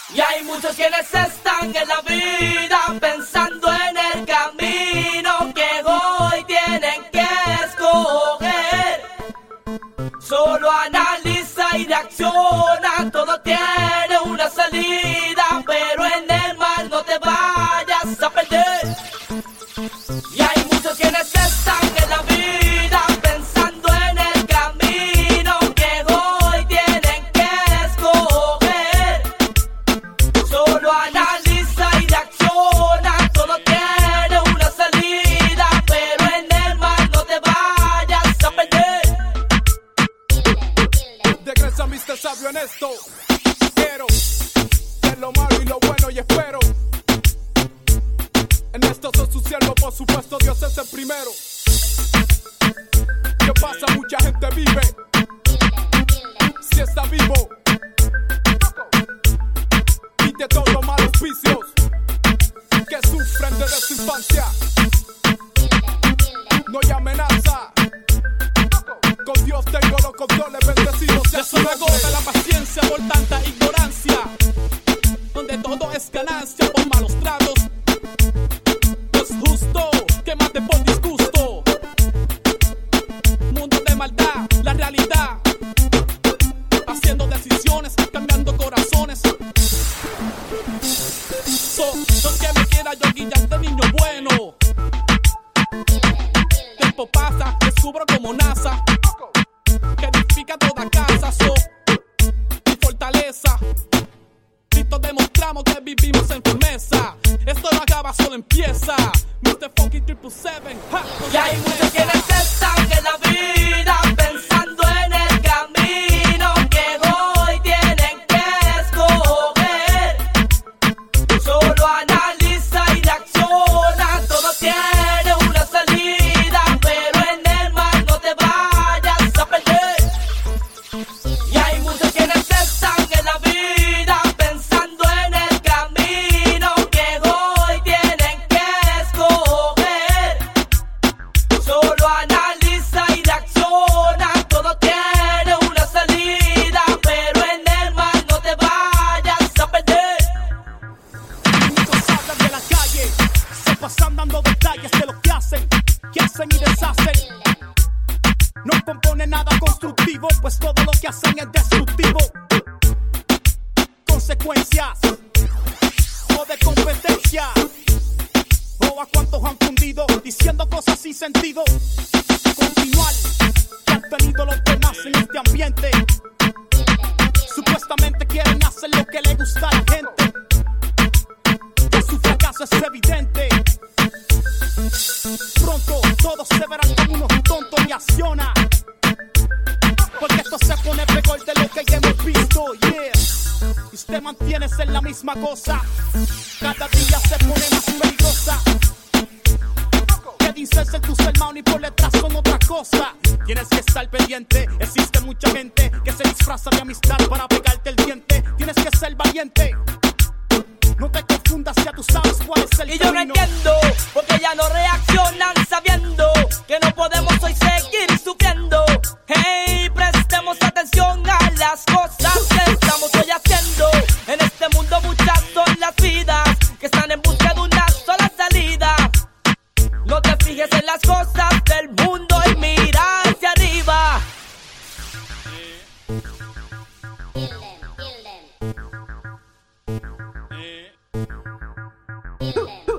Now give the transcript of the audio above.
Y hay muchos quienes están en la vida pensando en el camino que hoy tienen que escoger. Solo analiza y reacciona, todo tiene una salida, pero en el mal no te vayas a perder. Y hay muchos quienes están en la vida pensando en el camino que hoy tienen que escoger. Solo analiza y reacciona, todo tiene una salida, pero en el mal no te vayas a perder. Regresa Mr. Sabio en esto. Quiero ser lo malo y lo bueno y espero. En esto soy su siervo, por supuesto Dios es el primero. ¿Qué pasa? Mucha gente vive. Si está vivo. Y de todos los malos vicios que sufren desde su infancia. No hay amenaza. Con Dios tengo los controles bendecidos. Ya se me agota la paciencia por tanta ignorancia, donde todo es ganancia por malos tratos. No es justo que mate por disgusto. Mundo de maldad, la realidad. Haciendo decisiones, cambiando corazones. No que me quiera yo guiar de niño bueno. Tiempo pasa, descubro como NASA que edifica toda casa. Mi fortaleza. Listo demostramos que vivimos en firmeza. Esto no acaba, solo empieza. Mr. Funky 777, ja. Y hay muchos quienes están en la vida pensando en el camino que hoy tienen que escoger. Solo analiza y reacciona, todo tiene una salida, pero en el mal no te vayas a perder. Y hay muchos quienes están en la vida pensando en el camino que hoy tienen que escoger. Solo analiza y reacciona, todo tiene una salida, pero en el mal no te vayas a perder. Muchos hablan de la calle, se pasan dando detalles de lo que hacen y deshacen. No componen nada constructivo, pues todo lo que hacen es destructivo. Consecuencias o de competencia, o a cuantos han fundido diciendo cosas sin sentido. Continuar que han tenido los demás en este ambiente. Supuestamente quieren hacer lo que le gusta a la gente, que su fracaso es evidente. Pronto todos se verán como unos tontos y acciona, porque esto se pone peor de lo que ya hemos visto, yeah. Y usted mantiene en la misma cosa, cada día se pone más peligrosa. Que dices en tus hermanos y por detrás son otra cosa. Tienes que estar pendiente, existe mucha gente que se disfraza de amistad para pegarte el diente. Tienes que ser valiente, no te confundas, ya tú sabes cuál es el Y yo no camino. entiendo porque ya no reaccionan sabiendo que no podemos hoy seguir sufriendo. Hey, prestemos atención a las cosas que estamos hoy haciendo. En este mundo muchas son las vidas que están en busca de una sola salida. No te fijes en las cosas del mundo y mira hacia arriba. Kill them.